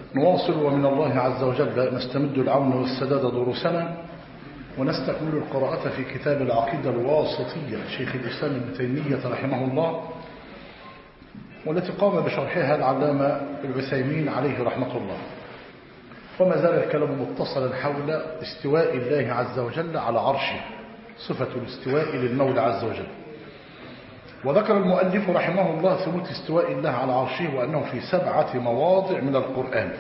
نواصل ومن الله عز وجل نستمد العون والسداد دروسنا ونستكمل القراءة في كتاب العقيدة الواسطية شيخ الإسلام ابن تيمية رحمه الله، والتي قام بشرحها العلامة العثيمين عليه رحمة الله. وما زال الكلام متصلا حول استواء الله عز وجل على عرشه، صفة الاستواء للمولى عز وجل. وذكر المؤلف رحمه الله ثبوت استواء الله على عرشه وأنه في 7 مواضع من القرآن.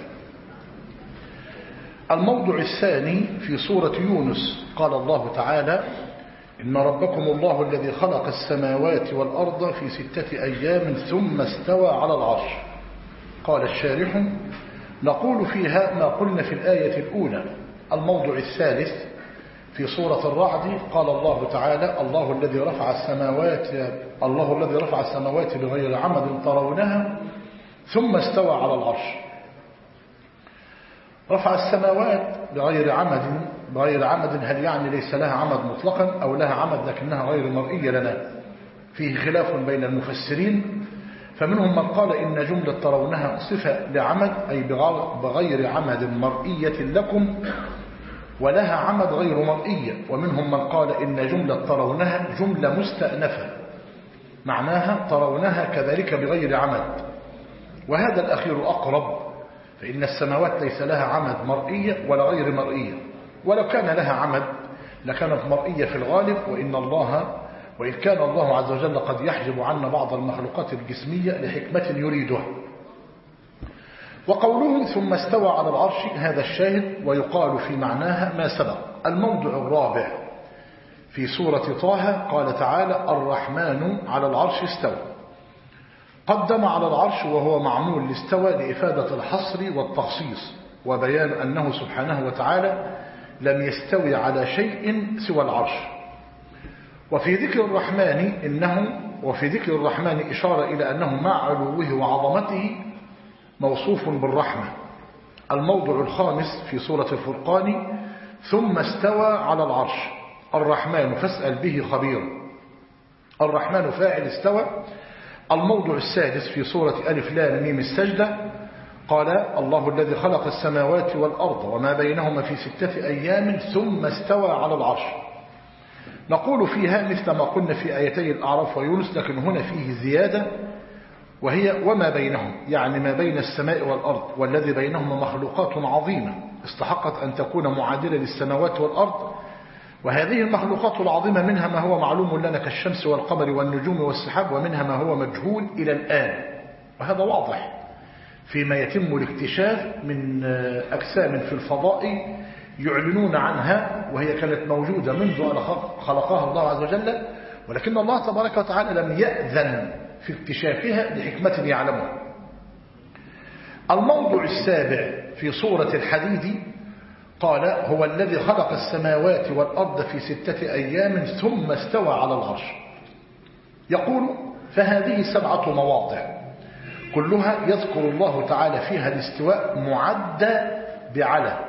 الموضع الثاني في سورة يونس، قال الله تعالى: إن ربكم الله الذي خلق السماوات والأرض في 6 أيام ثم استوى على العرش. قال الشارح: نقول فيها ما قلنا في الآية الأولى. الموضع الثالث في سورة الرعد، قال الله تعالى: الله الذي رفع السماوات بغير عمد ترونها ثم استوى على العرش. رفع السماوات بغير عمد، هل يعني ليس لها عمد مطلقا أو لها عمد لكنها غير مرئية لنا؟ فيه خلاف بين المفسرين، فمنهم من قال إن جملة ترونها صفة لعمد أي بغير عمد مرئية لكم، ولها عمد غير مرئية. ومنهم من قال إن جملة ترونها جملة مستأنفة، معناها ترونها كذلك بغير عمد، وهذا الأخير أقرب، فإن السماوات ليس لها عمد مرئية ولا غير مرئية، ولو كان لها عمد لكانت مرئية في الغالب، وإن كان الله عز وجل قد يحجب عنا بعض المخلوقات الجسمية لحكمة يريدها. وقوله ثم استوى على العرش هذا الشاهد، ويقال في معناها ما سبق. الموضع الرابع في سورة طه، قال تعالى: الرحمن على العرش استوى. قدم على العرش وهو معمول لاستوى لإفادة الحصر والتخصيص، وبيان أنه سبحانه وتعالى لم يستوي على شيء سوى العرش. وفي ذكر الرحمن إشارة إلى أنه مع علوه وعظمته موصوف بالرحمة. الموضع الخامس في سورة الفرقان، ثم استوى على العرش. الرحمن فاسأل به خبيرا. الرحمن فاعل استوى. الموضع السادس في سورة ألف لام ميم السجدة، قال: الله الذي خلق السماوات والأرض وما بينهما في 6 أيام ثم استوى على العرش. نقول فيها مثل ما قلنا في آيتي الأعراف ويونس، لكن هنا فيه زيادة، وهي وما بينهم، يعني ما بين السماء والأرض، والذي بينهما مخلوقات عظيمة استحقت أن تكون معادلة للسماوات والأرض. وهذه المخلوقات العظيمة منها ما هو معلوم لنا كالشمس والقمر والنجوم والسحاب، ومنها ما هو مجهول إلى الآن، وهذا واضح فيما يتم الاكتشاف من أجسام في الفضاء يعلنون عنها، وهي كانت موجودة منذ أن خلقها الله عز وجل، ولكن الله تبارك وتعالى لم يأذن في اكتشافها لحكمة يعلمها. الموضع السابع في سورة الحديد، قال: هو الذي خلق السماوات والأرض في 6 أيام ثم استوى على العرش. يقول: فهذه 7 مواضع كلها يذكر الله تعالى فيها الاستواء معدى بعلى.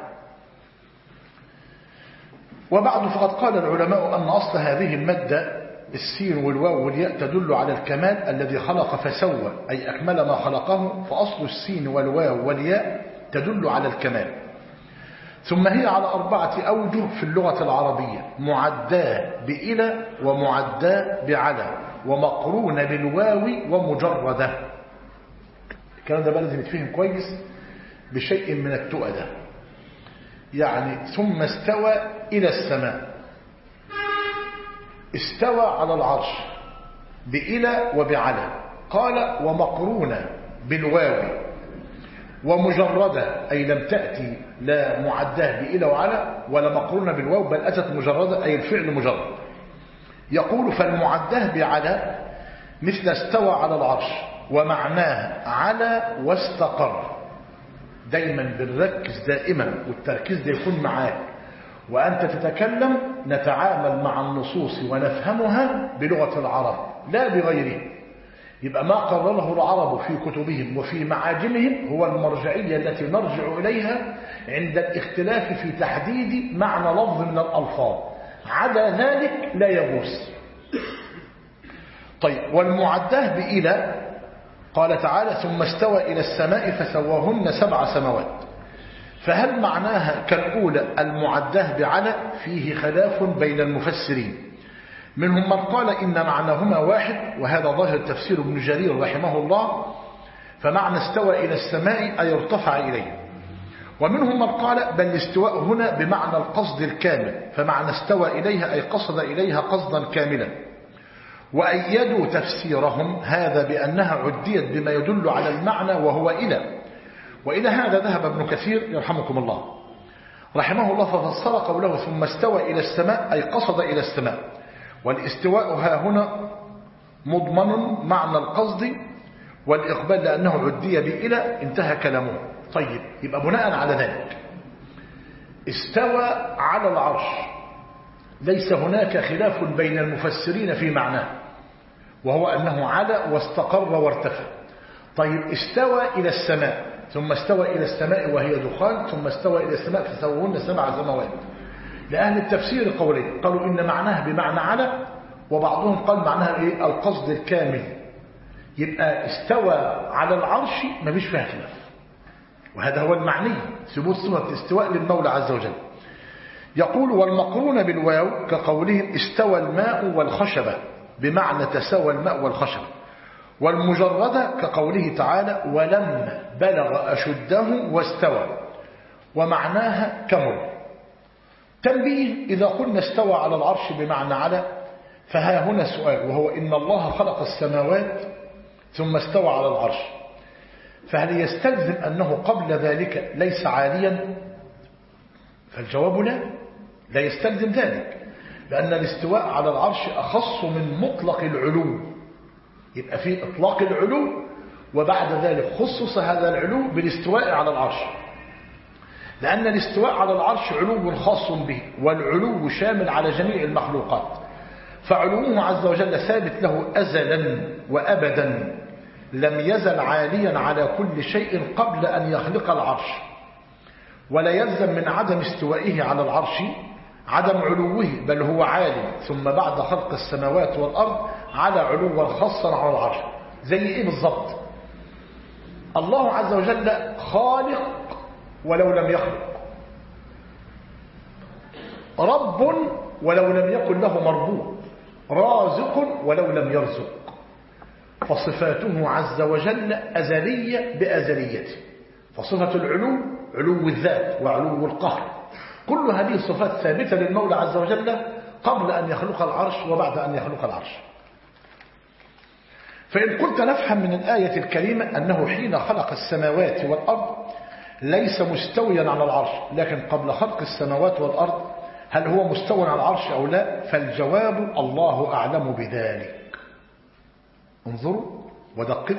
وبعد فقد قال العلماء أن أصل هذه المادة السين والواو والياء تدل على الكمال الذي خلق فسوى، أي أكمل ما خلقه، فأصل السين والواو والياء تدل على الكمال. ثم هي على 4 أوجه في اللغة العربية: معداه بإلى، ومعداه بعلى، ومقرون بالواو، ومجردة. الكلام ده بقى لازم يتفهم كويس بشيء من التؤدة. يعني ثم استوى إلى السماء، استوى على العرش بإلى وبعلى، قال: ومقرونة بالواو، ومجردة أي لم تأتي لا معداه بإلى وعلى ولا مقرونة بالواو، بل أتت مجردة أي الفعل مجرد. يقول: فالمعداه بعلى مثل استوى على العرش، ومعناه على واستقر. دايما بنركز دائما، والتركيز ده يكون معاك وأنت تتكلم، نتعامل مع النصوص ونفهمها بلغة العرب لا بغيره. يبقى ما قرره العرب في كتبهم وفي معاجمهم هو المرجعية التي نرجع إليها عند الاختلاف في تحديد معنى لفظ من الألفاظ، عدا ذلك لا يجوز. طيب، والمعداه بإلى قال تعالى ثم استوى إلى السماء فسواهن 7 سماوات. فهل معناها كالأولى المعداه بعلى؟ فيه خلاف بين المفسرين، منهم من قال إن معناهما واحد، وهذا ظاهر تفسير ابن جرير رحمه الله، فمعنى استوى إلى السماء أي ارتفع إليه. ومنهم من قال بل الاستواء هنا بمعنى القصد الكامل، فمعنى استوى إليها أي قصد إليها قصدا كاملا. وأيدوا تفسيرهم هذا بأنها عديت بما يدل على المعنى وهو إلى. وإلى هذا ذهب ابن كثير يرحمكم الله رحمه الله، ففسر قوله ثم استوى إلى السماء أي قصد إلى السماء، والاستواء ها هنا مضمن معنى القصد والإقبال لأنه عدي بإلى. انتهى كلامه. طيب، يبقى بناء على ذلك استوى على العرش، ليس هناك خلاف بين المفسرين في معناه، وهو أنه على واستقر وارتفع. طيب، استوى إلى السماء، ثم استوى إلى السماء وهي دخان، ثم استوى إلى السماء فسوهن 7 سماوات. لأهل التفسير قولين، قالوا إن معناه بمعنى على، وبعضهم قال معناها إيه؟ القصد الكامل. يبقى استوى على العرش ما فيش فيها خلاف، وهذا هو المعني، ثبوت صفة الاستواء للمولى عز وجل. يقول والمقرون بالواو كقولهم استوى الماء والخشبة، بمعنى تساوى الماء والخشبة. والمجردة كقوله تعالى ولما بلغ أشده واستوى، ومعناها كمل. تنبيه: إذا قلنا استوى على العرش بمعنى على، فها هنا سؤال، وهو إن الله خلق السماوات ثم استوى على العرش، فهل يستلزم أنه قبل ذلك ليس عاليا؟ فالجواب لا يستلزم ذلك، لأن الاستواء على العرش أخص من مطلق العلو. يبقى في إطلاق العلو، وبعد ذلك خصص هذا العلو بالاستواء على العرش، لأن الاستواء على العرش علو خاص به، والعلو شامل على جميع المخلوقات، فعلوه عز وجل ثابت له أزلا وأبدا، لم يزل عاليا على كل شيء قبل أن يخلق العرش. ولا يلزم من عدم استوائه على العرش عدم علوه، بل هو عالي، ثم بعد خلق السماوات والأرض على علوا خاصا على العرش. زي إيه بالضبط؟ الله عز وجل خالق ولو لم يخلق، رب ولو لم يكن له مربوب، رازق ولو لم يرزق. فصفاته عز وجل أزلية بأزليته، فصفة العلو علو الذات وعلو القهر، كل هذه الصفات ثابتة للمولى عز وجل قبل أن يخلق العرش وبعد أن يخلق العرش. فإن قلت نفهم من الآية الكريمة أنه حين خلق السماوات والأرض ليس مستويا على العرش، لكن قبل خلق السماوات والأرض هل هو مستوى على العرش أو لا؟ فالجواب الله أعلم بذلك. انظروا ودققوا،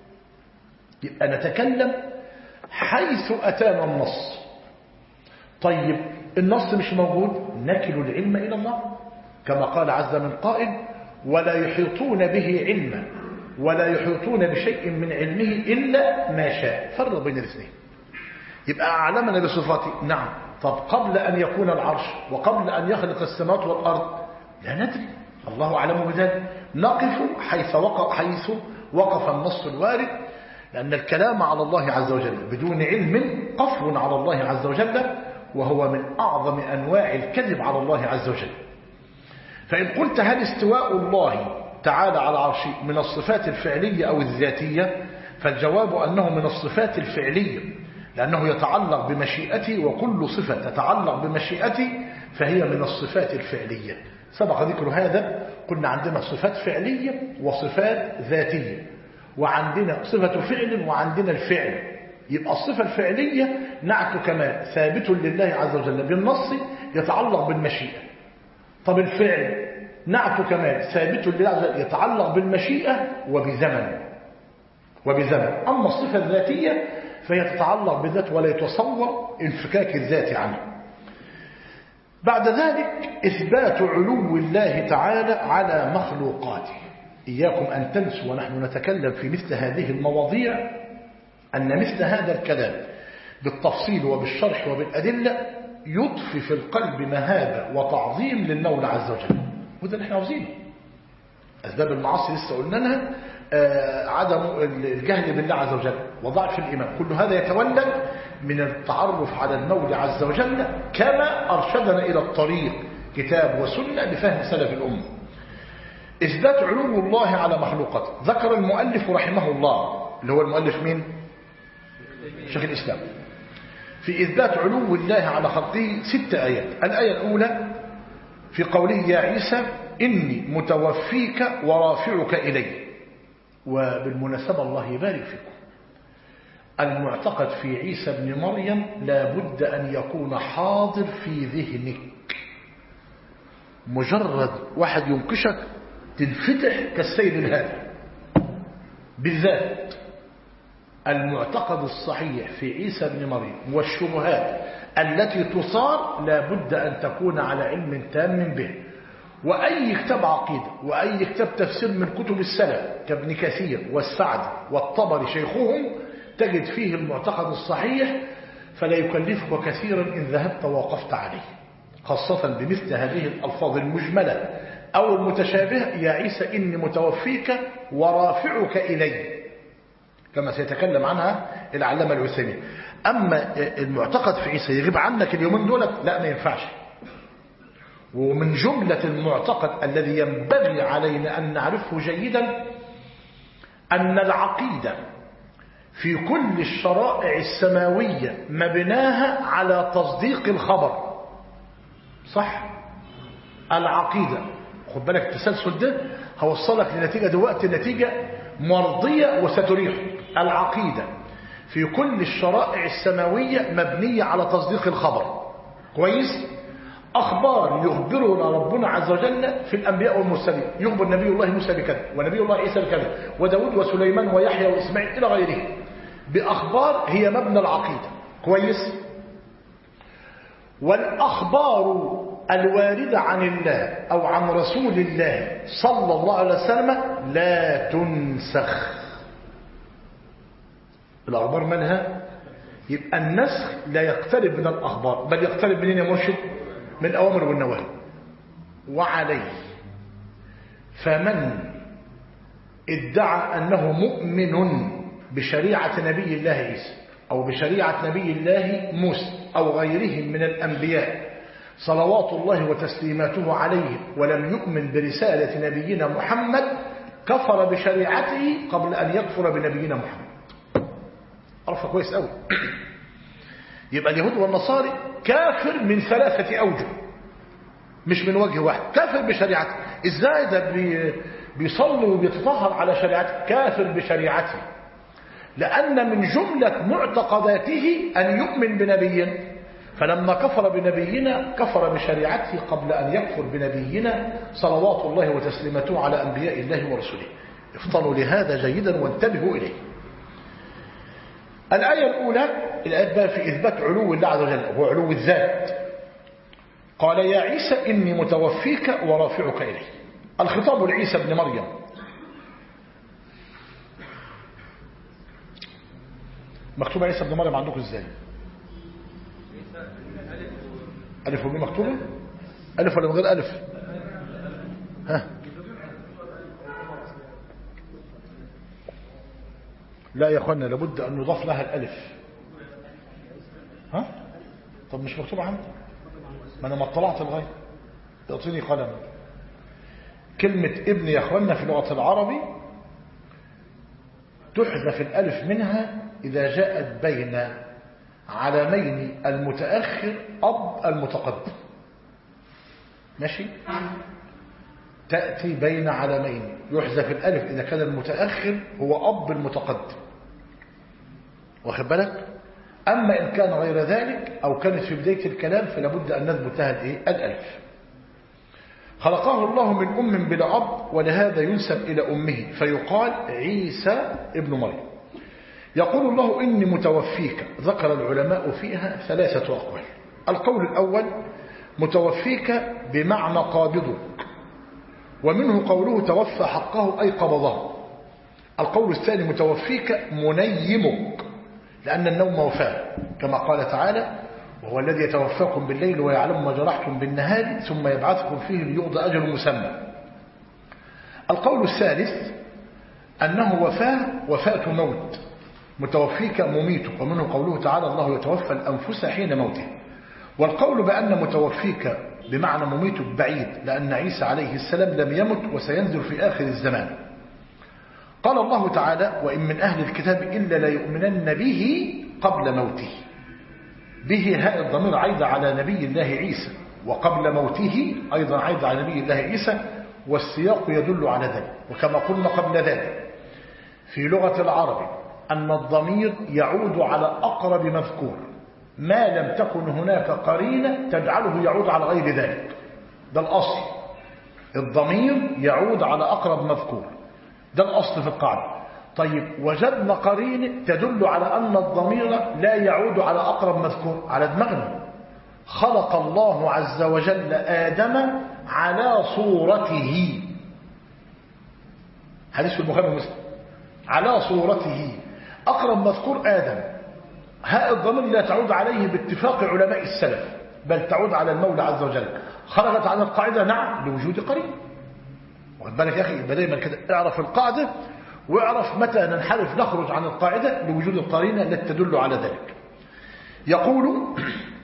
يبقى نتكلم حيث أتانا النص. طيب، النص مش موجود، نكل العلم إلى الله، كما قال عز من قائل ولا يحيطون به علما ولا يحيطون بشيء من علمه إلا ما شاء. فرق بين الاثنين. يبقى أعلمنا بصفاته، نعم. طب قبل أن يكون العرش وقبل أن يخلق السماوات والأرض لا ندري، الله أعلم بذلك. نقف حيث وقف النص الوارد، لأن الكلام على الله عز وجل بدون علم قفر على الله عز وجل، وهو من أعظم أنواع الكذب على الله عز وجل. فإن قلت هل استواء الله تعالى على عرشه من الصفات الفعلية أو الذاتية؟ فالجواب أنه من الصفات الفعلية، لأنه يتعلق بمشيئته، وكل صفة تتعلق بمشيئته فهي من الصفات الفعلية. سبق ذكر هذا، قلنا عندنا صفات فعلية وصفات ذاتية، وعندنا صفة فعل وعندنا الفعل. يبقى الصفة الفعلية نعت كمال ثابت لله عز وجل بالنص يتعلق بالمشيئة. طب الفعل نعت كمال ثابت لله عز وجل يتعلق بالمشيئة وبزمن. أما الصفة الذاتية فهي تتعلق بالذات ولا يتصور انفكاك الذات عنه. بعد ذلك إثبات علو الله تعالى على مخلوقاته. إياكم أن تنسوا ونحن نتكلم في مثل هذه المواضيع أن مثل هذا الكلام بالتفصيل وبالشرح وبالأدلة يضفي في القلب مهابة وتعظيم للمولى عز وجل، وده اللي احنا عاوزينه. أسباب المعاصي لسه قلناها، عدم الجهل بالله عز وجل وضعف الإيمان، كل هذا يتولد من التعرف على المولى عز وجل كما أرشدنا إلى الطريق كتاب وسنة بفهم سلف الأمة. إثبات علو الله على مخلوقاته. ذكر المؤلف رحمه الله، اللي هو المؤلف مين؟ شيخ الإسلام، في إثبات علو الله على خلقه 6 آيات. الآية الأولى في قوله يا عيسى إني متوفيك ورافعك إلي. وبالمناسبة الله يبارك فيكم، المعتقد في عيسى بن مريم لا بد أن يكون حاضر في ذهنك. مجرد واحد ينقشك تنفتح كالسيل الهادي. بالذات المعتقد الصحيح في عيسى بن مريم والشبهات التي تصار لا بد أن تكون على علم تام به. وأي كتاب عقيدة وأي كتاب تفسير من كتب السلف كابن كثير والسعدي والطبري شيخهم تجد فيه المعتقد الصحيح، فلا يكلفك كثيرا إن ذهبت ووقفت عليه، خاصة بمثل هذه الألفاظ المجملة أو المتشابهة. يا عيسى إني متوفيك ورافعك إلي، كما سيتكلم عنها العلامة العثيمين. أما المعتقد في عيسى يغيب عنك اليومين دول، لا ما ينفعش. ومن جملة المعتقد الذي ينبغي علينا أن نعرفه جيدا أن العقيدة في كل الشرائع السماوية مبناها على تصديق الخبر. صح؟ العقيدة، خد بالك التسلسل ده هوصلك لنتيجة دلوقتي، نتيجة مرضية وستريحك. العقيدة في كل الشرائع السماوية مبنية على تصديق الخبر. كويس؟ أخبار يخبرنا ربنا عز وجل في الأنبياء والمرسلين، يخبر نبي الله موسى بكذا ونبي الله عيسى بكذا وداود وسليمان ويحيى وإسماعيل إلى غيره بأخبار هي مبنى العقيدة. كويس؟ والأخبار الواردة عن الله أو عن رسول الله صلى الله عليه وسلم لا تنسخ. الأخبار منها، يبقى النسخ لا يقترب من الأخبار، بل يقترب منين يا مرشد؟ من الأوامر والنواهي. وعليه فمن ادعى أنه مؤمن بشريعة نبي الله عيسى أو بشريعة نبي الله موسى أو غيرهم من الأنبياء صلوات الله وتسليماته عليه ولم يؤمن برسالة نبينا محمد كفر بشريعته قبل أن يكفر بنبينا محمد. عرفها كويس قوي. يبقى اليهود والنصارى كافر من 3 أوجه، مش من وجه واحد. كافر بشريعته. ازاي ده بيصلي وبيتطهر على شريعته؟ كافر بشريعته، لأن من جملة معتقداته أن يؤمن بنبينا، فلما كفر بنبينا كفر بشريعته قبل أن يكفر بنبينا صلوات الله وتسليماته على أنبياء الله ورسله. افطنوا لهذا جيدا وانتبهوا إليه. الآية الأولى، الآية بقى في إثبات علو الله عز وجل، هو علو الذات. قال يا عيسى إني متوفيك ورافعك إلي. الخطاب لعيسى بن مريم. مكتوب عيسى بن مريم عندكم ازاي؟ ألف وميم مكتوبة؟ ألف ولا من غير ألف؟ ها؟ لا يا أخوانا، لابد أن يضاف لها الألف. ها؟ طب مش مكتوبة عندي؟ ما أنا ما اطلعت الغاية. اعطيني قلم. كلمة ابن يا أخوانا في لغة العربي تحذف الألف منها إذا جاءت بين علامين المتأخر أب المتقدم. ماشي؟ تأتي بين علامين يحذف الألف إذا كان المتأخر هو أب المتقدم. واخد بالك؟ أما إن كان غير ذلك أو كانت في بداية الكلام فلا بد أن نثبت لها الألف. خلقه الله من أم بلا أب، ولهذا ينسب إلى أمه فيقال عيسى ابن مريم. يقول الله إني متوفيك. ذكر العلماء فيها 3 أقوال. القول الأول متوفيك بمعنى قابضك، ومنه قوله توفى حقه أي قبضه. القول الثاني متوفيك منيمك، لأن النوم وفاة كما قال تعالى وهو الذي يتوفاكم بالليل ويعلم ما جرحتم بالنهار ثم يبعثكم فيه ليقضى أجل مسمى. القول الثالث أنه وفاة موت، متوفيك مميتك، ومنه قوله تعالى الله يتوفى الأنفس حين موته. والقول بأن متوفيك بمعنى مميتك بعيد، لأن عيسى عليه السلام لم يمت وسينزل في آخر الزمان. قال الله تعالى وإن من أهل الكتاب إلا ليؤمنن به قبل موته. به هاء الضمير عيد على نبي الله عيسى، وقبل موته أيضا عيد على نبي الله عيسى، والسياق يدل على ذلك. وكما قلنا قبل ذلك في لغة العرب أن الضمير يعود على أقرب مذكور ما لم تكن هناك قرينة تجعله يعود على غير ذلك. ده الأصل، الضمير يعود على أقرب مذكور، ده الأصل في القاعدة. طيب وجدنا قرينة تدل على أن الضمير لا يعود على أقرب مذكور، على دماغنا. خلق الله عز وجل آدم على صورته، حديث في البخاري ومسلم، على صورته، أقرب مذكور آدم. هاء الضمير لا تعود عليه باتفاق علماء السلف، بل تعود على المولى عز وجل. خرجت عن القاعدة نعم لوجود قرين. واخد بالك يا أخي؟ يبقى دايما كده اعرف القاعدة واعرف متى ننحرف نخرج عن القاعدة لوجود القرينة التي تدل على ذلك. يقول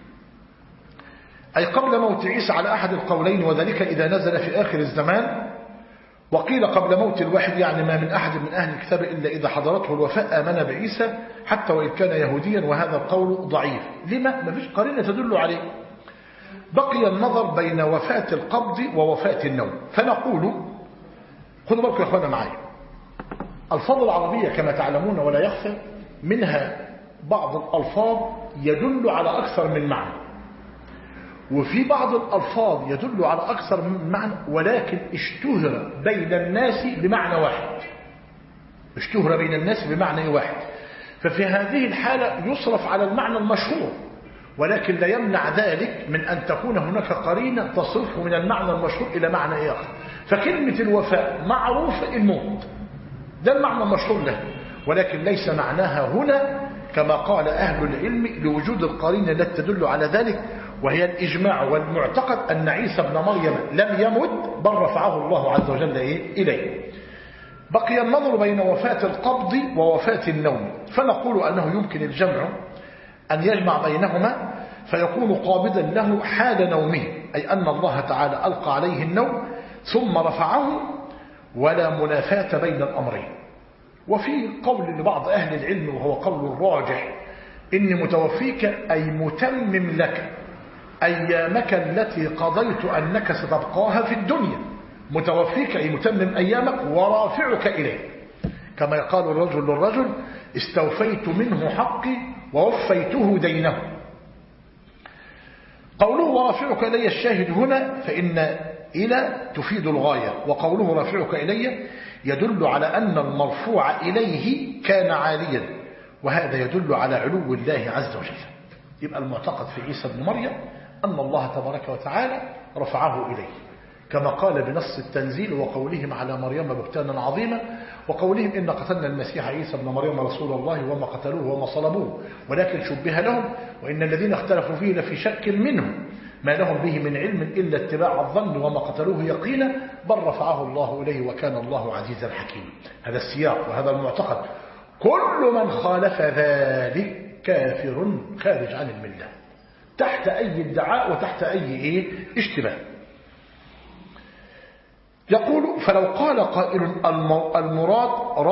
أي قبل موت عيسى على أحد القولين، وذلك إذا نزل في آخر الزمان. وقيل قبل موت الواحد، يعني ما من أحد من أهل الكتاب إلا إذا حضرته الوفاة آمن بعيسى حتى وإن كان يهوديا، وهذا القول ضعيف. لما؟ ما فيش قرينة تدل عليه. بقي النظر بين وفاة القبض ووفاة النوم. فنقول خذوا بالكم يا أخوانا معايا، الفاظ العربية كما تعلمون ولا يخفى منها بعض الألفاظ يدل على أكثر من معنى، وفي بعض الألفاظ يدل على أكثر من معنى ولكن اشتهر بين الناس بمعنى واحد، اشتهر بين الناس بمعنى واحد. ففي هذه الحالة يصرف على المعنى المشهور، ولكن لا يمنع ذلك من أن تكون هناك قرينة تصرفه من المعنى المشهور إلى معنى آخر. فكلمة الوفاء معروفة الموت، ده المعنى المشهور له، ولكن ليس معناها هنا كما قال أهل العلم لوجود القرينة التي تدل على ذلك، وهي الإجماع والمعتقد أن عيسى ابن مريم لم يمت بل رفعه الله عز وجل إليه. بقي النظر بين وفاة القبض ووفاة النوم، فنقول أنه يمكن الجمع أن يجمع بينهما فيكون قابضا له حال نومه، أي أن الله تعالى ألقى عليه النوم ثم رفعه، ولا منافاة بين الأمرين. وفي قول لبعض أهل العلم وهو قول الراجح إن متوفيك أي متمم لك أيامك التي قضيت أنك ستبقاها في الدنيا. متوفيك أي متمم أيامك ورافعك إليه، كما يقال الرجل للرجل استوفيت منه حقي ووفيته دينه. قوله ورافعك إلي الشاهد هنا فإن إلى تفيد الغاية، وقوله رافعك إلي يدل على أن المرفوع إليه كان عاليا، وهذا يدل على علو الله عز وجل. يبقى المعتقد في عيسى بن مريم أن الله تبارك وتعالى رفعه إليه، كما قال بنص التنزيل وقولهم على مريم بهتانا عظيما، وقولهم إن قتلنا المسيح عيسى بن مريم رسول الله وما قتلوه وما صلبوه ولكن شبه لهم وإن الذين اختلفوا فيه لفي شك منه ما لهم به من علم إلا اتباع الظن وما قتلوه يقينا بل رفعه الله إليه وكان الله عزيزا حكيما. هذا السياق وهذا المعتقد. كل من خالف ذلك كافر خارج عن الملة، تحت أي ادعاء وتحت أي اشتباه. يقول فلو قال قائل المراد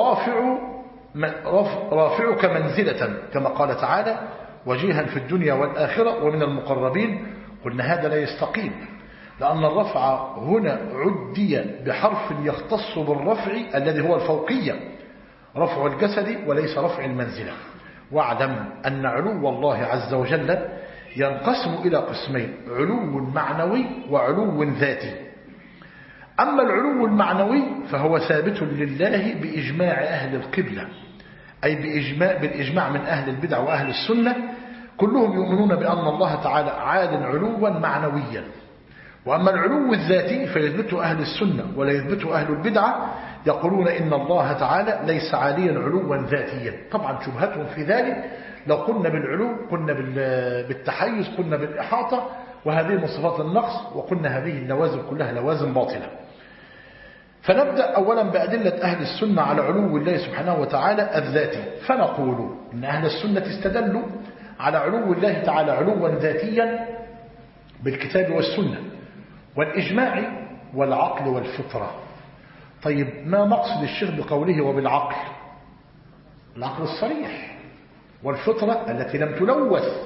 رافعك منزلة كما قال تعالى وجيها في الدنيا والآخرة ومن المقربين، قلنا هذا لا يستقيم، لأن الرفع هنا عدي بحرف يختص بالرفع الذي هو الفوقية، رفع الجسد وليس رفع المنزلة. واعلم أن علو الله عز وجل ينقسم إلى قسمين، علو معنوي وعلو ذاتي. أما العلو المعنوي فهو ثابت لله بإجماع أهل القبلة، أي بالإجماع من أهل البدع وأهل السنة، كلهم يؤمنون بأن الله تعالى عال علوا معنويا. وأما العلو الذاتي فيثبته أهل السنة ولا يثبته أهل البدعة، يقولون إن الله تعالى ليس عاليا علوا ذاتيا. طبعا شبهتهم في ذلك لو قلنا بالعلو قلنا بالتحيز قلنا بالإحاطة، وهذه من صفات النقص، وقلنا هذه اللوازم كلها لوازم باطلة. فنبدأ أولا بأدلة أهل السنة على علو الله سبحانه وتعالى الذاتي. فنقول إن أهل السنة استدلوا على علو الله تعالى علوا ذاتيا بالكتاب والسنة والإجماع والعقل والفطرة. طيب ما مقصد الشيخ بقوله وبالعقل؟ العقل الصريح والفطرة التي لم تلوث.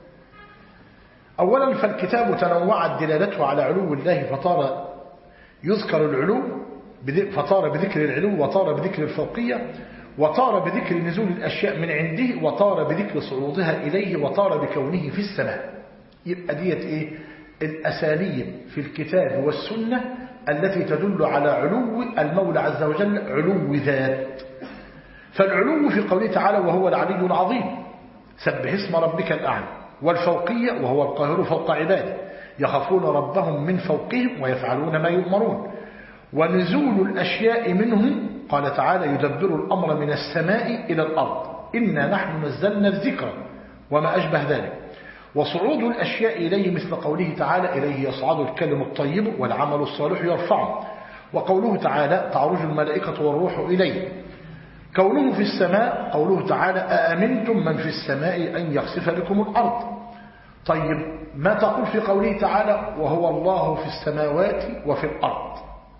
أولا فالكتاب تنوعت دلالته على علو الله، فطار يذكر العلو فطار بذكر العلو، وطار بذكر الفوقية، وطار بذكر نزول الأشياء من عنده، وطار بذكر صعودها إليه، وطار بكونه في السماء. يبقى ديت إيه؟ الأساليب في الكتاب والسنة التي تدل على علو المولى عز وجل علو ذات. فالعلو في قوله تعالى وهو العلي العظيم سبح اسم ربك الأعلى، والفوقية وهو القاهر فوق عباده يخافون ربهم من فوقهم ويفعلون ما يؤمرون، ونزول الأشياء منهم قال تعالى يدبر الأمر من السماء إلى الأرض إنا نحن نزلنا الذكر وما أشبه ذلك، وصعود الأشياء إليه مثل قوله تعالى إليه يصعد الكلم الطيب والعمل الصالح يرفعه، وقوله تعالى تعرج الملائكة والروح إليه. كونه في السماء قوله تعالى أأمنتم من في السماء أن يخسف بكم الأرض. طيب ما تقول في قوله تعالى وهو الله في السماوات وفي الأرض؟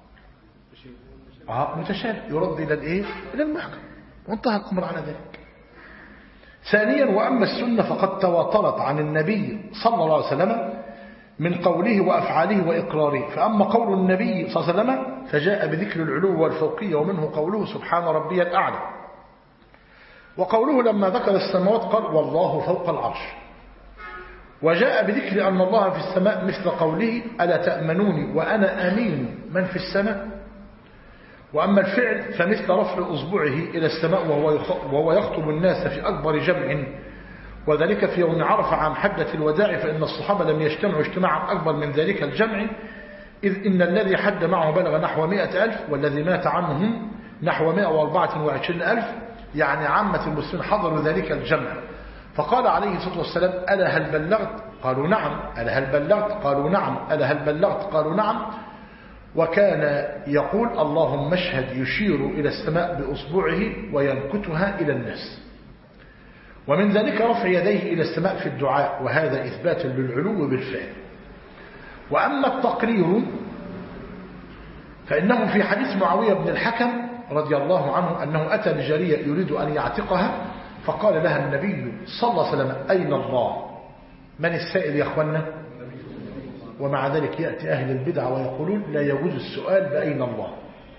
متشابه يرد إلى الإيه؟ إلى المحكم، وانتهى الأمر على ذلك. ثانيا وأما السنة فقد تواترت عن النبي صلى الله عليه وسلم من قوله وأفعاله وإقراره. فأما قول النبي صلى الله عليه وسلم فجاء بذكر العلو والفوقية، ومنه قوله سبحان ربي الأعلى، وقوله لما ذكر السماوات قال والله فوق العرش، وجاء بذكر أن الله في السماء مثل قوله ألا تأمنوني وأنا أمين من في السماء. وأما الفعل فمثل رفع أصبعه إلى السماء وهو يخطب الناس في أكبر جمع، وذلك في يوم عرفة عام حجة الوداع، فإن الصحابة لم يجتمعوا اجتماعا أكبر من ذلك الجمع، إذ إن الذي حج معه بلغ نحو 100,000 والذي مات عنهم نحو 124,000، يعني عامة المسلمين حضروا ذلك الجمع. فقال عليه الصلاة والسلام ألا هل بلغت؟ قالوا نعم. ألا هل بلغت؟ قالوا نعم. ألا هل بلغت؟ قالوا نعم. وكان يقول اللهم اشهد يشير إلى السماء بأصبعه وينكتها إلى الناس. ومن ذلك رفع يديه إلى السماء في الدعاء، وهذا إثبات للعلو بالفعل. وأما التقرير فإنه في حديث معاوية بن الحكم رضي الله عنه أنه أتى لجارية يريد أن يعتقها، فقال لها النبي صلى الله عليه وسلم أين الله؟ من السائل يا أخوانا؟ ومع ذلك يأتي أهل البدع ويقولون لا يجوز السؤال بأين الله.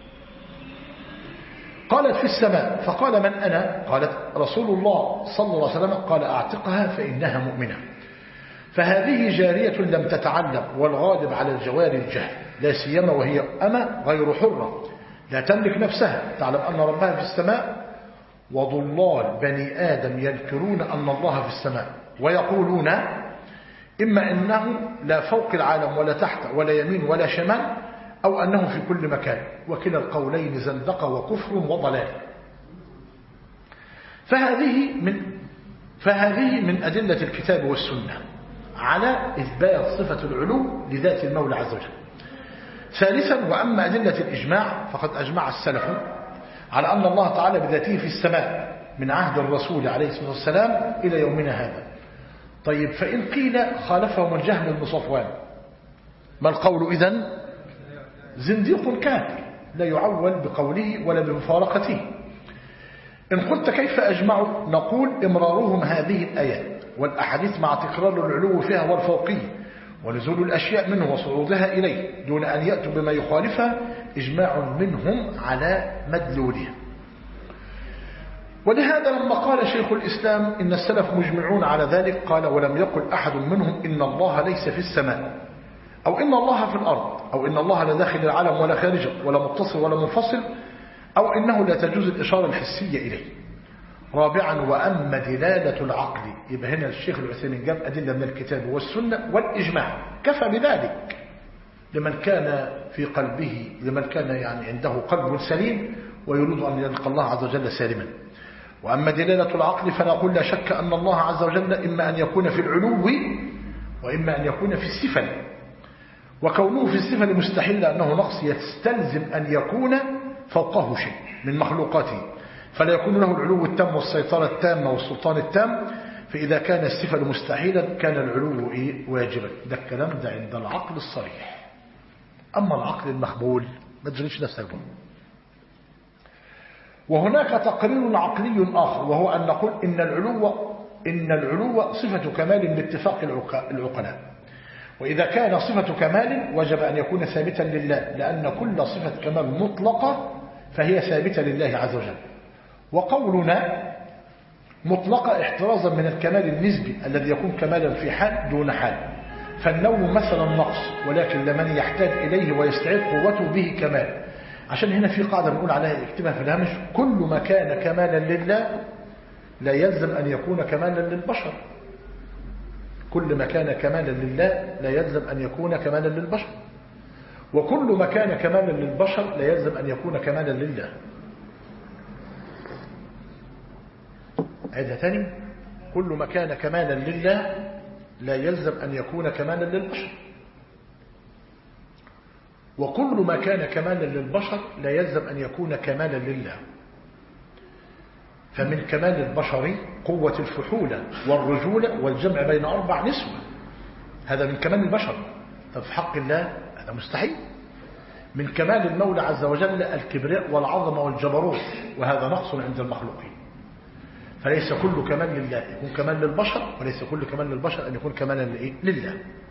قالت في السماء، فقال من أنا؟ قالت رسول الله صلى الله عليه وسلم، قال أعتقها فإنها مؤمنة. فهذه جارية لم تتعلم، والغالب على الجواري الجهل، لا سيما وهي أمة غير حرة لا تملك نفسها، تعلم أن ربها في السماء. وضلال بني آدم ينكرون أن الله في السماء ويقولون إما أنه لا فوق العالم ولا تحت ولا يمين ولا شمال، أو أنه في كل مكان، وكلا القولين زندقة وكفر وضلال. فهذه من أدلة الكتاب والسنة على إثبات صفة العلو لذات المولى عز وجل. ثالثا وأما أدلة الإجماع فقد أجمع السلف على أن الله تعالى بذاته في السماء من عهد الرسول عليه الصلاة والسلام إلى يومنا هذا. طيب فإن قيل خالفهم الجهم بن صفوان، ما القول إذن؟ زنديق كافر لا يعول بقوله ولا بمفارقته. إن قلت كيف أجمعوا؟ نقول إمرارهم هذه الآيات والأحاديث مع تكرار العلو فيها والفوقية ونزول الأشياء منه وصعودها إليه دون أن يأتوا بما يخالفها إجماع منهم على مدلولها. ولهذا لما قال شيخ الإسلام إن السلف مجمعون على ذلك، قال ولم يقل أحد منهم إن الله ليس في السماء، أو إن الله في الأرض، أو إن الله لا داخل العالم ولا خارجه ولا متصل ولا منفصل، أو إنه لا تجوز الإشارة الحسية إليه. رابعا وأما دلالة العقل، يبقى هنا الشيخ العثيمين جاب أدلة من الكتاب والسنة والإجماع، كفى بذلك لمن كان في قلبه، لمن كان يعني عنده قلب سليم ويريد أن يلقى الله عز وجل سالما. وأما دلالة العقل فنقول لا شك أن الله عز وجل إما أن يكون في العلو وإما أن يكون في السفل. وكونه في الصفة المستحيل لأنه نقص يستلزم أن يكون فوقه شيء من مخلوقاته، فلا يكون له العلو التام والسيطرة التامة والسلطان التام. فإذا كان الصفة مستحيلا كان العلو واجبا. ده الكلام ده عند العقل الصريح. أما العقل المخبول ما تجريش نفسك به. وهناك تقرير عقلي آخر، وهو أن نقول إن العلو صفة كمال باتفاق العقلاء، وإذا كان صفة كمال وجب أن يكون ثابتا لله، لأن كل صفة كمال مطلقة فهي ثابتة لله عز وجل. وقولنا مطلقة احترازا من الكمال النسبي الذي يكون كمالا في حال دون حال. فالنوم مثلا نقص، ولكن لمن يحتاج إليه ويستعيد قوته به كمال. عشان هنا في قاعدة بنقول عليها اكتبها في الهامش: كل ما كان كمالا لله لا يلزم أن يكون كمالا للبشر. كل ما كان كمالا لله لا يلزم أن يكون كمالا للبشر، وكل ما كان كمالا للبشر لا يلزم أن يكون كمالا لله. عيدها تاني: كل ما كان كمالا لله لا يلزم أن يكون كمالا للبشر، وكل ما كان كمالا للبشر لا يلزم أن يكون كمالا لله. فمن كمال البشر قوة الفحولة والرجولة والجمع بين 4 نسوة، هذا من كمال البشر. طب في حق الله هذا مستحيل. من كمال المولى عز وجل الكبرياء والعظمة والجبروت، وهذا نقص عند المخلوقين. فليس كل كمال لله يكون كمال للبشر، وليس كل كمال للبشر أن يكون كمالا لله.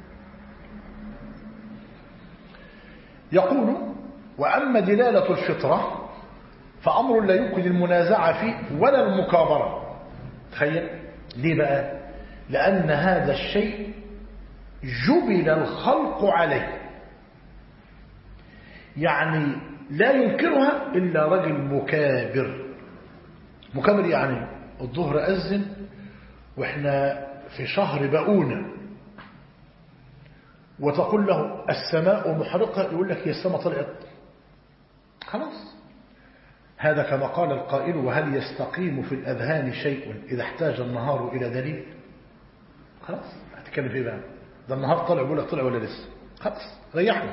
يقول: وأما دلالة الفطرة فأمر لا يمكن المنازعة فيه ولا المكابرة. تخيل ليه بقى؟ لأن هذا الشيء جبل الخلق عليه، يعني لا ينكرها إلا رجل مكابر. مكابر يعني الظهر أذن وإحنا في شهر بقونة وتقول له السماء محرقة، يقول لك هي السماء طلعت خلاص. هذا كما قال القائل: وهل يستقيم في الأذهان شيء إذا احتاج النهار إلى دليل؟ خلاص هتتكلم في بقى، ده النهار طلع، يقول لك طلع ولا لسه؟ خلاص ريحنا.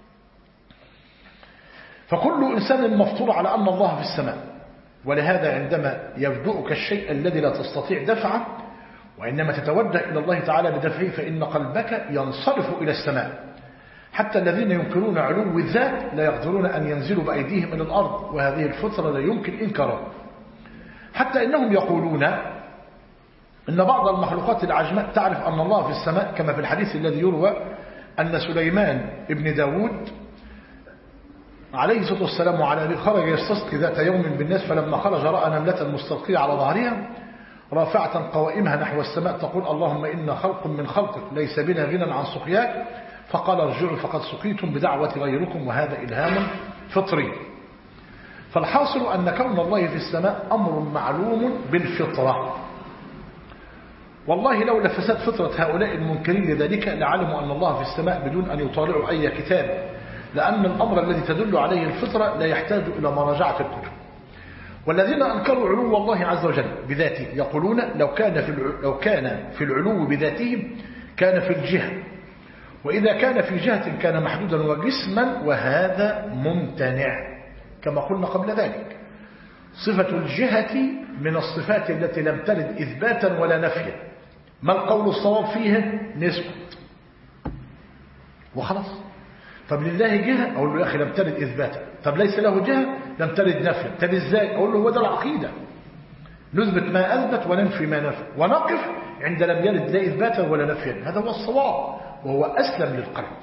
فكل إنسان مفطور على أن الله في السماء، ولهذا عندما يفجؤك الشيء الذي لا تستطيع دفعه وإنما تتوجه إلى الله تعالى بدفعه فإن قلبك ينصرف إلى السماء. حتى الذين ينكرون علو الذات لا يقدرون أن ينزلوا بأيديهم إلى الأرض، وهذه الفطرة لا يمكن إنكارها. حتى إنهم يقولون إن بعض المخلوقات العجماء تعرف أن الله في السماء، كما في الحديث الذي يروى أن سليمان ابن داود عليه الصلاة والسلام وعلى خرج يستسقي ذات يوم بالناس، فلما خرج رأى نملة مستلقية على ظهرها رافعة قوائمها نحو السماء تقول: اللهم إنا خلق من خلقك ليس بنا غنى عن سقياك، فقال: ارجعوا فقد سقيتم بدعوة غيركم، وهذا إلهام فطري. فالحاصل أن كون الله في السماء أمر معلوم بالفطرة. والله لولا فساد فطرة هؤلاء المنكرين لذلك لعلموا أن الله في السماء بدون أن يطالعوا أي كتاب، لأن الأمر الذي تدل عليه الفطرة لا يحتاج إلى مراجعة الكتب. والذين أنكروا علو الله عز وجل بذاته يقولون: لو كان في العلو بذاته كان في الجهة، وإذا كان في جهة كان محدودا وجسما، وهذا ممتنع. كما قلنا قبل ذلك، صفة الجهة من الصفات التي لم ترد إثباتا ولا نفيا. ما القول الصواب فيها؟ نسكت وخلاص. طب لله جهة؟ أقول له يا أخي لم ترد إثباتا. طب ليس له جهة؟ لم ترد نفيا. طب إزاي؟ أقول له هو ده العقيدة، نثبت ما أثبت وننفي ما نفي، ونقف عند لم يرد لا إثباتا ولا نفيا. هذا هو الصواب وهو أسلم للقلب.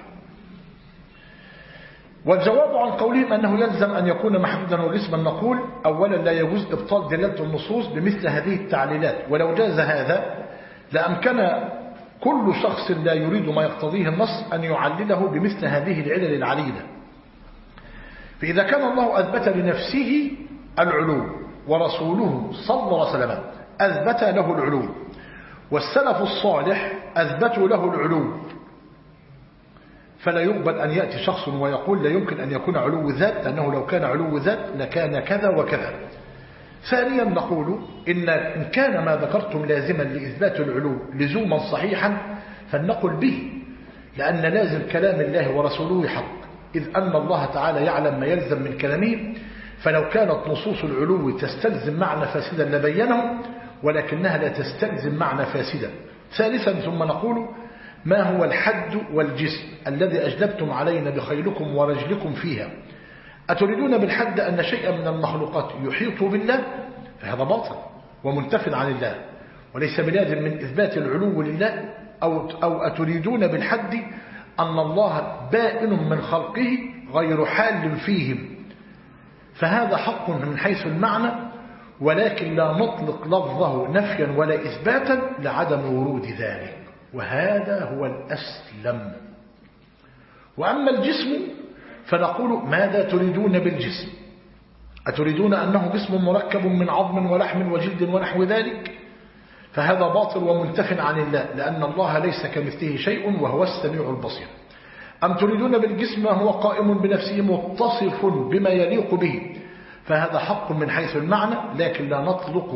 والجواب عن قولهم أنه يلزم أن يكون محدودا وجسما نقول: أولا لا يجوز إبطال دلالة النصوص بمثل هذه التعليلات، ولو جاز هذا لأمكن كل شخص لا يريد ما يقتضيه النص أن يعلله بمثل هذه العلل العليلة. فإذا كان الله أثبت لنفسه العلو ورسوله صلى الله عليه وسلم أثبت له العلو، والسلف الصالح أثبتوا له العلو، فلا يقبل أن يأتي شخص ويقول لا يمكن أن يكون علو ذات، لأنه لو كان علو ذات لكان كذا وكذا. ثانيا نقول إن كان ما ذكرتم لازما لإثبات العلو لزوما صحيحا فلنقل به، لأن لازم كلام الله ورسوله حق، إذ أن الله تعالى يعلم ما يلزم من كلامه، فلو كانت نصوص العلو تستلزم معنى فاسدا لبينه، ولكنها لا تستلزم معنى فاسدا. ثالثا ثم نقول: ما هو الحد والجسم الذي أجلبتم علينا بخيلكم ورجلكم فيها؟ أتريدون بالحد أن شيئا من المخلوقات يحيط بالله؟ فهذا باطل ومنتف عن الله، وليس بلازم من إثبات العلو لله. أو أتريدون بالحد أن الله بائن من خلقه غير حال فيهم؟ فهذا حق من حيث المعنى، ولكن لا نطلق لفظه نفيا ولا إثباتا لعدم ورود ذلك، وهذا هو الأسلم. وأما الجسم فنقول: ماذا تريدون بالجسم؟ أتريدون أنه جسم مركب من عظم ولحم وجلد ونحو ذلك؟ فهذا باطل ومنتف عن الله، لأن الله ليس كمثله شيء وهو السميع البصير. أم تريدون بالجسم هو قائم بنفسه متصف بما يليق به؟ فهذا حق من حيث المعنى، لكن لا نطلق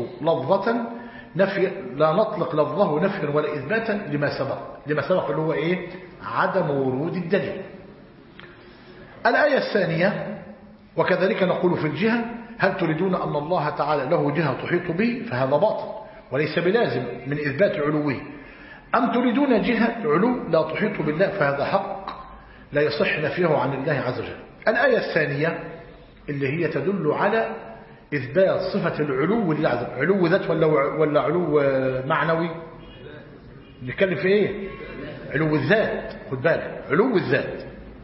لفظه نفيا ولا إثباتا لما سبق اللي هو إيه؟ عدم ورود الدليل. الآية الثانية: وكذلك نقول في الجهة: هل تريدون أن الله تعالى له جهة تحيط به؟ فهذا باطل وليس بلازم من إثبات علوه. أم تريدون جهة علو لا تحيط بالله؟ فهذا حق لا يصح نفيه عن الله عز وجل. الآية الثانية اللي هي تدل على إثبات صفة العلو لله عز وجل. علو ذات ولا علو معنوي؟ نتكلم في إيه؟ علو الذات. خد بالك، علو الذات.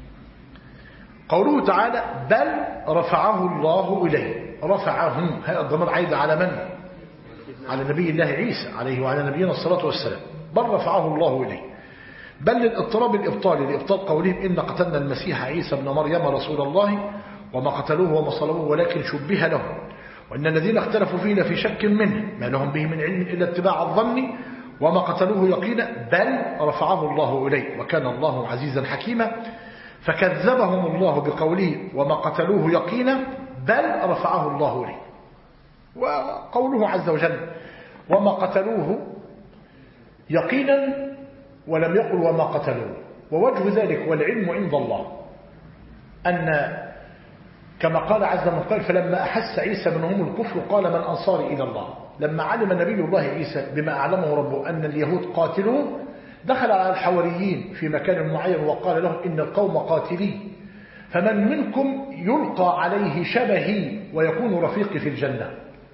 قوله تعالى: بل رفعه الله إليه. رفعه، هذا الضمير عايد على من؟ على نبي الله عيسى عليه وعلى نبينا الصلاة والسلام. بل رفعه الله إليه. بل للاضطراب الإبطالي لإبطال قولهم: إن قتلنا المسيح عيسى ابن مريم رسول الله وما قتلوه وما صلبوه ولكن شبه لهم، وإن الذين اختلفوا فيه لفي شك منه ما لهم به من علم إلا اتباع الظن وما قتلوه يقينا بل رفعه الله إليه وكان الله عزيزا حكيما. فكذبهم الله بقوله: وما قتلوه يقينا بل رفعه الله إليه. وقوله عز وجل: وما قتلوه يقينا، ولم يقل وما قتلوه. ووجه ذلك والعلم عند الله أن كما قال عز من قال: فلما أحس عيسى منهم الكفر قال: من أنصاري إلى الله. لما علم نبي الله عيسى بما أعلمه ربه أن اليهود قاتلوه، دخل على الحواريين في مكان معين وقال لهم: إن القوم قاتلي، فمن منكم يلقى عليه شبهي ويكون رفيقي في الجنة.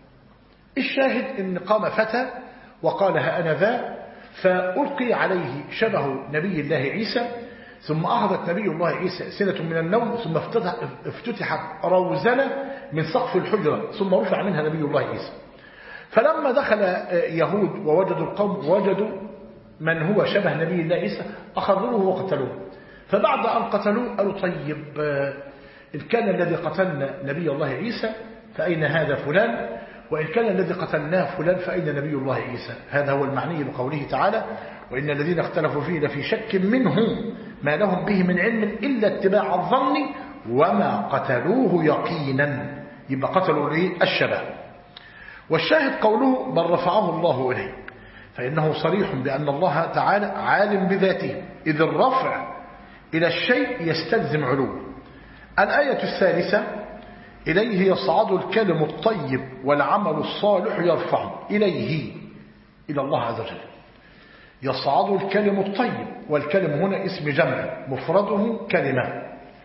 الشاهد إن قام فتى وقال: ها أنا ذا، فألقي عليه شبه نبي الله عيسى، ثم أخذت نبي الله عيسى سنة من النوم، ثم افتتحت روزنة من سقف الحجرة، ثم رفع منها نبي الله عيسى. فلما دخل يهود ووجدوا القوم وجدوا من هو شبه نبي الله عيسى أخذوه وقتلوه. فبعد أن قتلوه قالوا: طيب إن كان الذي قتلنا نبي الله عيسى فأين هذا فلان؟ وإن كان الذي قتلناه فلان فأين نبي الله عيسى؟ هذا هو المعني بقوله تعالى: وإن الذين اختلفوا فيه لفي شك منه ما لهم به من علم إلا اتباع الظن وما قتلوه يقينا. يبقى قتلوا ليه؟ الشبه. والشاهد قوله: بل رفعه الله إليه، فإنه صريح بأن الله تعالى عالم بذاته، إذ الرفع إلى الشيء يستلزم علوه. الآية الثالثة: إليه يصعد الكلم الطيب والعمل الصالح يرفعه. إليه، إلى الله عز وجل. يصعد الكلم الطيب، والكلم هنا اسم جمع مفرده كلمة،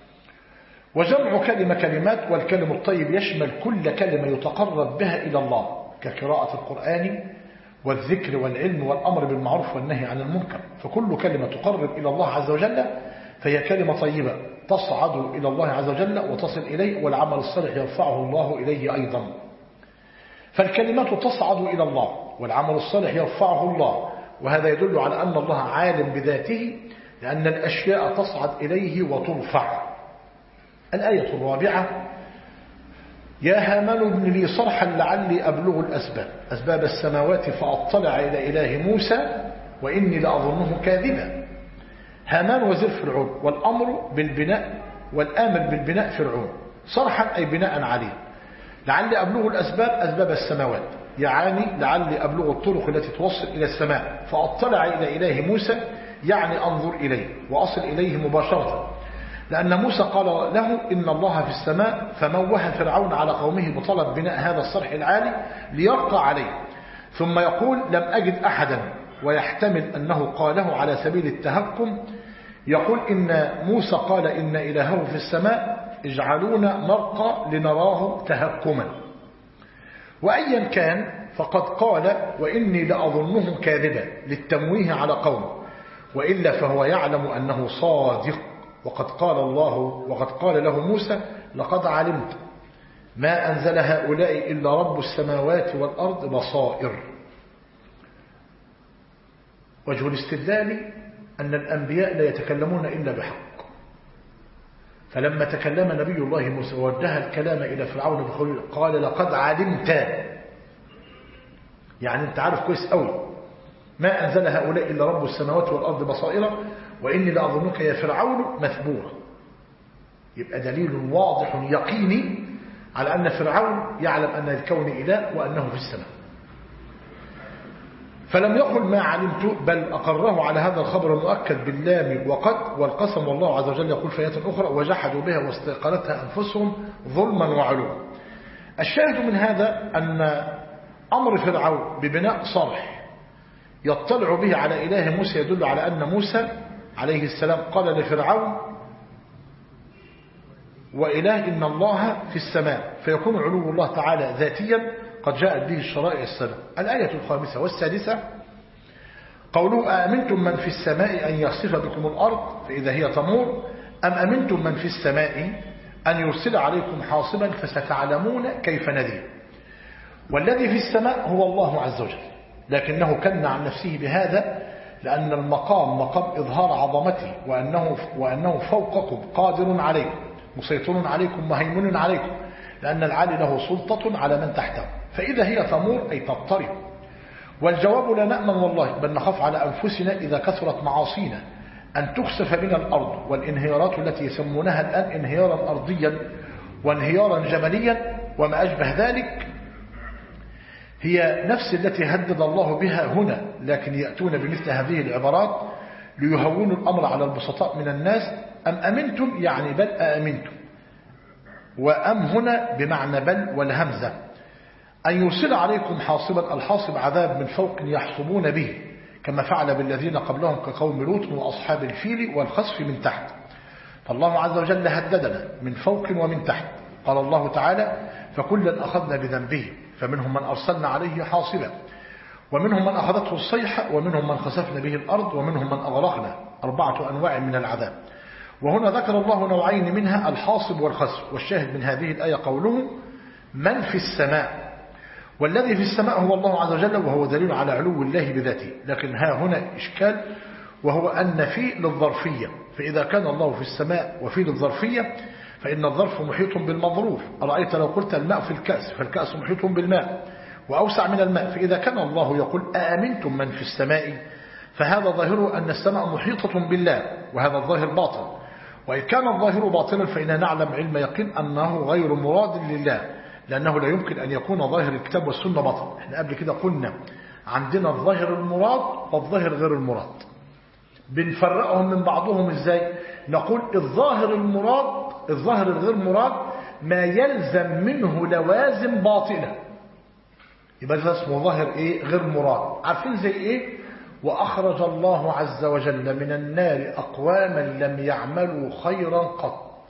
وجمع كلمة كلمات، والكلم الطيب يشمل كل كلمة يتقرب بها إلى الله كقراءة القرآن والذكر والعلم والأمر بالمعروف والنهي عن المنكر. فكل كلمة تقرب إلى الله عز وجل فهي كلمة طيبة تصعد إلى الله عز وجل وتصل إليه، والعمل الصالح يرفعه الله إليه أيضا. فالكلمات تصعد إلى الله والعمل الصالح يرفعه الله، وهذا يدل على أن الله عالم بذاته، لأن الأشياء تصعد إليه وترفع. الآية الرابعة: يا هامان ابن لي صرحا لعلي أبلغ الأسباب أسباب السماوات فأطلع إلى إله موسى وإني لأظنه كاذبا. هامان وزير فرعون، والأمر بالبناء والآمر بالبناء فرعون. صرحا أي بناء عليه. لعلي أبلغ الأسباب أسباب السماوات، يعني لعلي أبلغ الطرق التي توصل إلى السماء. فأطلع إلى إله موسى، يعني أنظر إليه وأصل إليه مباشرة، لأن موسى قال له إن الله في السماء، فموه فرعون على قومه بطلب بناء هذا الصرح العالي ليرقى عليه، ثم يقول لم أجد أحدا، ويحتمل أنه قاله على سبيل التهكم، يقول إن موسى قال إن إلهه في السماء اجعلونا نرقى لنراه تهكما. وأيا كان فقد قال وإني لأظنه كاذبا للتمويه على قومه، وإلا فهو يعلم أنه صادق، وقد قال له موسى لقد علمت ما أنزل هؤلاء إلا رب السماوات والأرض بصائر. وجه الاستدلال أن الأنبياء لا يتكلمون إلا بحق، فلما تكلم نبي الله موسى ووجه الكلام إلى فرعون بقوله قال لقد علمت، يعني أنت عارف كويس قوي ما أنزل هؤلاء إلا رب السماوات والأرض بصائر وإني لأظنك يا فرعون مثبورا. يبقى دليل واضح يقيني على أن فرعون يعلم أن الكون إله وأنه في السماء، فلم يقل ما علمت، بل أقره على هذا الخبر المؤكد باللام وقد والقسم. والله عز وجل يقول في آيات أخرى وجحدوا بها واستيقنتها أنفسهم ظلما وعلوا. الشاهد من هذا أن أمر فرعون ببناء صرح يطلع به على إله موسى يدل على أن موسى عليه السلام قال لفرعون وإله إن الله في السماء، فيكون علو الله تعالى ذاتيا قد جاءت به الشرائع السبع. الآية الخامسة والسادسة قوله أأمنتم من في السماء أن يخسف بكم الأرض فإذا هي تمور أم أمنتم من في السماء أن يرسل عليكم حاصبا فستعلمون كيف نذير. والذي في السماء هو الله عز وجل، لكنه كن عن نفسه بهذا لأن المقام مقام إظهار عظمته وأنه فوقكم قادر عليكم مسيطر عليكم مهيمن عليكم، لأن العالي له سلطة على من تحته. فإذا هي تمور أي تضطرب. والجواب لا نأمن والله، بل نخاف على أنفسنا إذا كثرت معاصينا أن تخسف بنا الأرض، والانهيارات التي يسمونها الآن انهيارا أرضيا وانهيارا جبليا وما أشبه ذلك هي نفس التي هدد الله بها هنا، لكن يأتون بمثل هذه العبارات ليهونوا الأمر على البسطاء من الناس. أم أمنتم يعني بل أأمنتم، وأم هنا بمعنى بل والهمزة. أن يرسل عليكم حاصبا، الحاصب عذاب من فوق يحصبون به كما فعل بالذين قبلهم كقوم لوط وأصحاب الفيل، والخسف من تحت. فالله عز وجل هددنا من فوق ومن تحت. قال الله تعالى فكلا أخذنا بذنبه فمنهم من أرسلنا عليه حاصبا ومنهم من أخذته الصيحة ومنهم من خسفنا به الأرض ومنهم من أغرقنا، 4 أنواع من العذاب. وهنا ذكر الله نوعين منها الحاصب والخسف. والشاهد من هذه الآية قوله من في السماء، والذي في السماء هو الله عز وجل، وهو دليل على علو الله بذاته. لكن ها هنا إشكال، وهو أن في للظرفية، فإذا كان الله في السماء وفي للظرفية فإن الظرف محيط بالمظروف. أرأيت لو قلت الماء في الكأس فالكأس محيط بالماء وأوسع من الماء. فإذا كان الله يقول أأمنتم من في السماء فهذا ظاهره أن السماء محيطة بالله، وهذا الظاهر باطل. وإن كان الظاهر باطلا فإننا نعلم علم يقين أنه غير مراد لله، لأنه لا يمكن أن يكون ظاهر الكتاب والسنة باطل. احنا قبل كده قلنا عندنا الظاهر المراد والظاهر غير المراد، بنفرقهم من بعضهم ازاي؟ نقول الظاهر المراد الظاهر الغير مراد ما يلزم منه لوازم باطلة، يبقى ده اسمه ظاهر ايه؟ غير مراد. عارفين زي ايه؟ وأخرج الله عز وجل من النار أقواما لم يعملوا خيرا قط.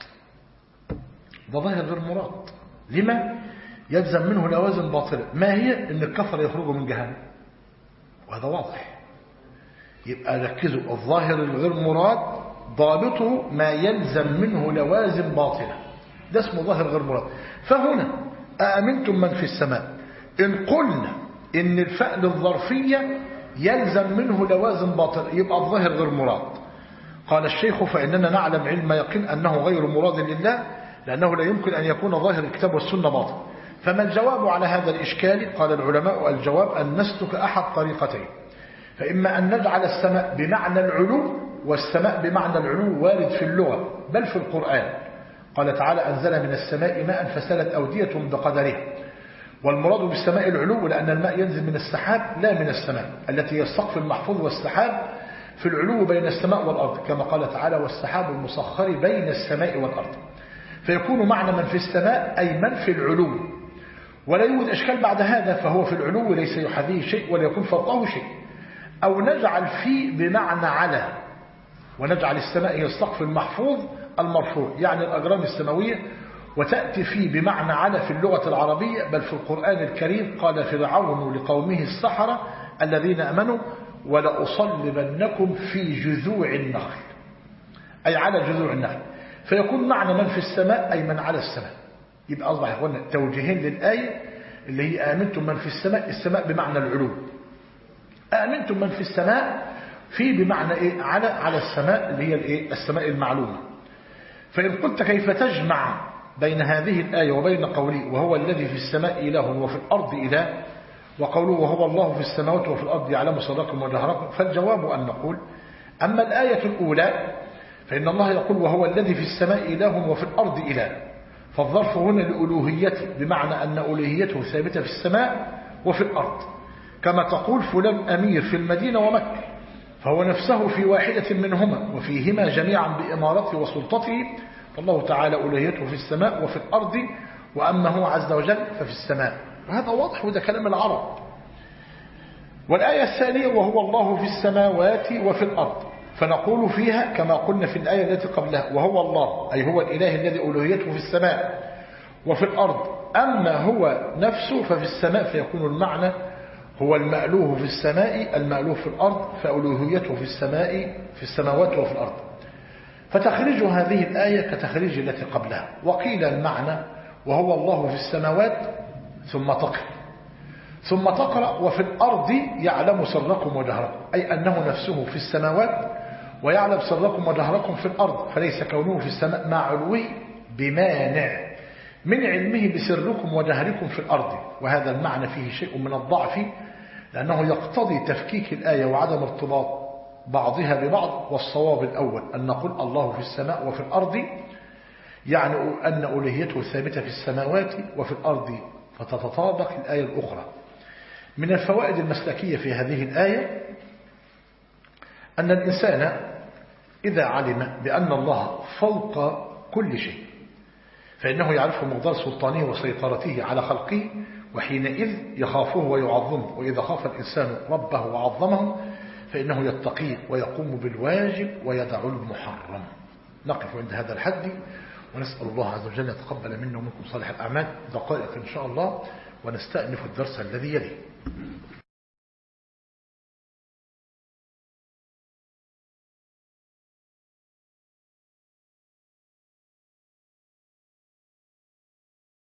ده ظاهر غير مراد. لما؟ يلزم منه لوازم باطلة. ما هي؟ إن الكفر يخرجوا من جهنم، وهذا واضح. يبقى ركزوا، الظاهر الغير مراد ضابطه ما يلزم منه لوازم باطلة، ده اسمه ظاهر غير مراد. فهنا أأمنتم من في السماء، إن قلنا إن الفعل الظرفية يلزم منه لوازم باطلة يبقى الظاهر غير مراد. قال الشيخ فإننا نعلم علم يقين أنه غير مراد لله، لأنه لا يمكن أن يكون ظاهر الكتاب والسنة باطل. فما الجواب على هذا الإشكال؟ قال العلماء الجواب أن نسلك أحد طريقتين، فإما أن نجعل السماء بمعنى العلو، والسماء بمعنى العلو وارد في اللغة بل في القرآن. قال تعالى أنزل من السماء ماء فسالت أودية بقدرها، والمراد بالسماء العلو لأن الماء ينزل من السحاب لا من السماء التي هي السقف المحفوظ والسحاب، في العلو بين السماء والأرض كما قال تعالى والسحاب المسخر بين السماء والأرض. فيكون معنى من في السماء أي من في العلو، ولا يوجد أشكال بعد هذا، فهو في العلو ليس يحاذيه شيء ولا يكون فوقه شيء. أو نجعل فيه بمعنى على، ونجعل السماء هي السقف المحفوظ المرفوع يعني الأجرام السماوية، وتأتي فيه بمعنى على في اللغة العربية، بل في القرآن الكريم قال فرعون لقومه السحرة الذين أمنوا ولأصلبنكم في جذوع النخل، أي على جذوع النخل. فيكون معنى من في السماء أي من على السماء. يبقى أصبح يقولنا توجيهين للآية اللي هي آمنتم من في السماء، السماء بمعنى العلو، آمنتم من في السماء في بمعنى إيه؟ على السماء اللي هي الإيه؟ السماء المعلومة. فإن قلت كيف تجمع بين هذه الآية وبين قولي وهو الذي في السماء إله وفي الأرض إله، وقوله وهو الله في السماوات وفي الأرض يعلم سركم وجهركم، فالجواب أن نقول أما الآية الأولى فإن الله يقول وهو الذي في السماء إله وفي الأرض إله، فالظرف هنا لألوهيته بمعنى أن ألوهيته ثابتة في السماء وفي الأرض، كما تقول فلان أمير في المدينة ومكة، فهو نفسه في واحدة منهما وفيهما جميعا بإمارته وسلطته، فالله تعالى ألوهيته في السماء وفي الأرض، وأما هو عز وجل ففي السماء. وهذا واضح وده كلام العرب. والآية الثانية وهو الله في السماوات وفي الأرض، فنقول فيها كما قلنا في الآية التي قبلها وهو الله أي هو الإله الذي ألوهيته في السماء وفي الأرض، أما هو نفسه ففي السماء، فيكون المعنى هو المألوه في السماء المألوه في الأرض، فألوهيته في السماوات وفي الأرض. فتخرج هذه الآية كتخريج التي قبلها. وقيل المعنى وهو الله في السماوات ثم تقرأ وفي الأرض يعلم سركم وجهركم، أي أنه نفسه في السماوات ويعلم سركم وجهركم في الأرض، فليس كونه في السماء مع علوه بمانع من علمه بسركم وجهركم في الأرض. وهذا المعنى فيه شيء من الضعف، لأنه يقتضي تفكيك الآية وعدم ارتباط بعضها ببعض. والصواب الأول أن نقول الله في السماء وفي الأرض، يعني أن ألوهيته ثابتة في السماوات وفي الأرض، فتتطابق الآية الأخرى. من الفوائد المسلكية في هذه الآية أن الإنسان إذا علم بأن الله فوق كل شيء فإنه يعرف مقدار سلطانه وسيطرته على خلقه، وحينئذ يخافه ويعظمه. وإذا خاف الإنسان ربه وعظمه فإنه يتقيه ويقوم بالواجب ويدع المحرم. نقف عند هذا الحد، ونسأل الله عز وجل يتقبل منا ومنكم صالح الأعمال. دقائق إن شاء الله ونستأنف الدرس الذي يليه.